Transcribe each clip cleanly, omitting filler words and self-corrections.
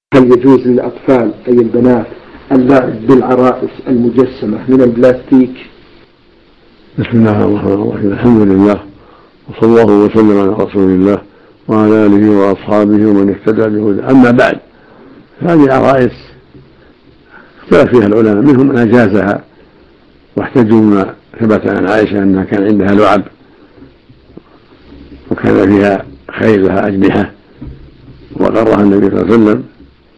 هل يجوز للأطفال أي البنات اللعب بالعرائس المجسمة من البلاستيك؟ بسم الله الرحمن الرحيم. الحمد لله وصلى الله وسلم على رسول الله وعلى آله وأصحابه ومن اهتدى بهداه. أما بعد، هذه العرائس اختلف فيها العلماء، منهم من أجازها واحتجوا ما ثبت عن عائشة أنها كان عندها لعب وكان فيها خيل لها أجنحة وغرها النبي صلى الله عليه وسلم،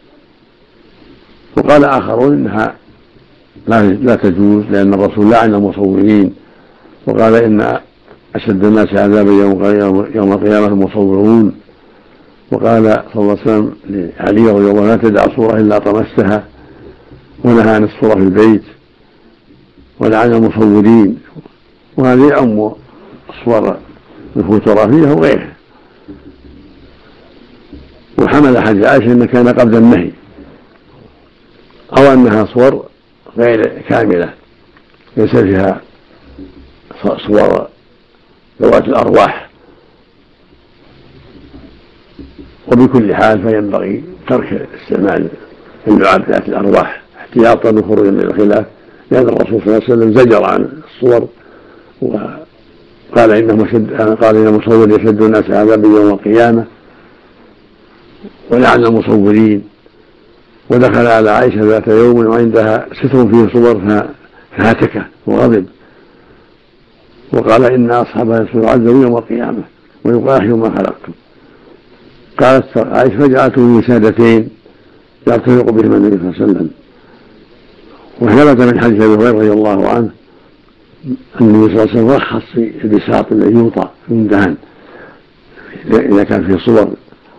وقال آخرون إنها لا تجوز لأن الرسول لعن المصورين وقال إن أشد الناس عذابا يوم القيامة المصورون، وقال صلى الله عليه وسلم لعلي رضي الله عنه: لا تدع صورة إلا طمستها، ونهى عن الصورة في البيت ولعن المصورين. وهذه يعم الصور الفوتوغرافية وغيرها. وحمل حديث عائشة إن كان قبل النهي، أو أنها صور غير كاملة ليس فيها صور ذوات الأرواح. وبكل حال فينبغي ترك استعمال اللعاب ذات الأرواح احتياطا وخروجا من الخلاف، لأن الرسول صلى الله عليه وسلم زجر عن الصور وقال إن المصور يشد الناس عذابا يوم القيامة، ولعن المصورين. ودخل على عائشة ذات يوم وعندها ستر فيه صور فهتكه وغضب وقال: إن أصحابها يعذبون يوم القيامة ويقال: أحيوا ما خلقتم. قالت عائشة: فجعلتم وسادتين يرتفق بهما النبي صلى الله عليه وسلم. وثبت من حديث أبي هريرة رضي الله عنه أن النبي صلى الله عليه وسلم رخص في البساط الذي يوطى من دهن إذا كان فيه صور.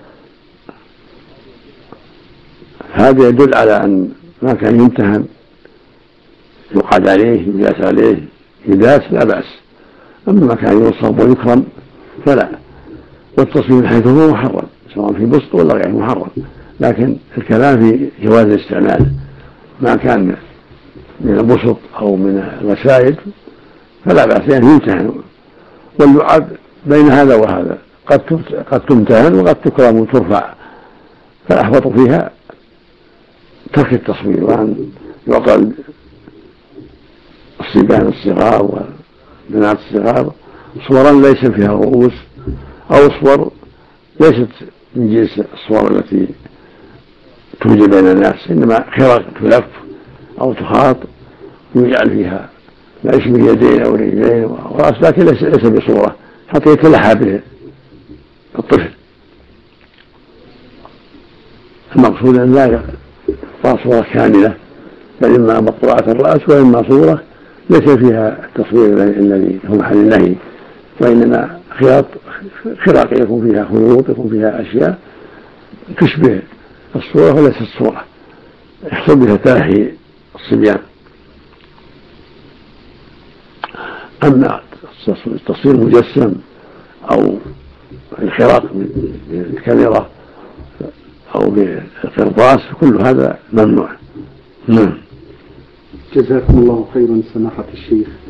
هذا يدل على أن ما كان يمتهن يقعد عليه يجلس عليه يداس لا بأس، أما ما كان ينصب ويكرم فلا. والتصوير حيث هو محرم سواء في بسط ولا غير محرم، لكن الكلام في جواز الاستعمال ما كان من البسط أو من الوسائد فلا بأس يعني يمتهن. واللعاب بين هذا وهذا قد تمتهن وقد تكرم وترفع، فالأحوط فيها ترك التصوير وأن يعطى الصبيان الصغار والبنات الصغار صورا ليس فيها رؤوس أو صور ليست من جنس الصور التي توجد بين الناس، إنما خرق تلف أو تخاط ويجعل فيها ما يشبه يدين أو رجلين ورأس، لكن ليس بصورة حتى يتلحى به الطفل. المقصود أن لا يقطع صورة كاملة، بل إما مقطوعة الرأس وإما صورة ليس فيها التصوير الذي هو محل النهي، وإنما خراق يكون فيها خيوط يكون فيها أشياء تشبه الصورة وليست الصورة يحصل بها تلهي الصبيان. أما التصوير مجسم أو الخراق بالكاميرا أو بالقرطاس كل هذا ممنوع. جزاكم الله خيرا سماحة الشيخ.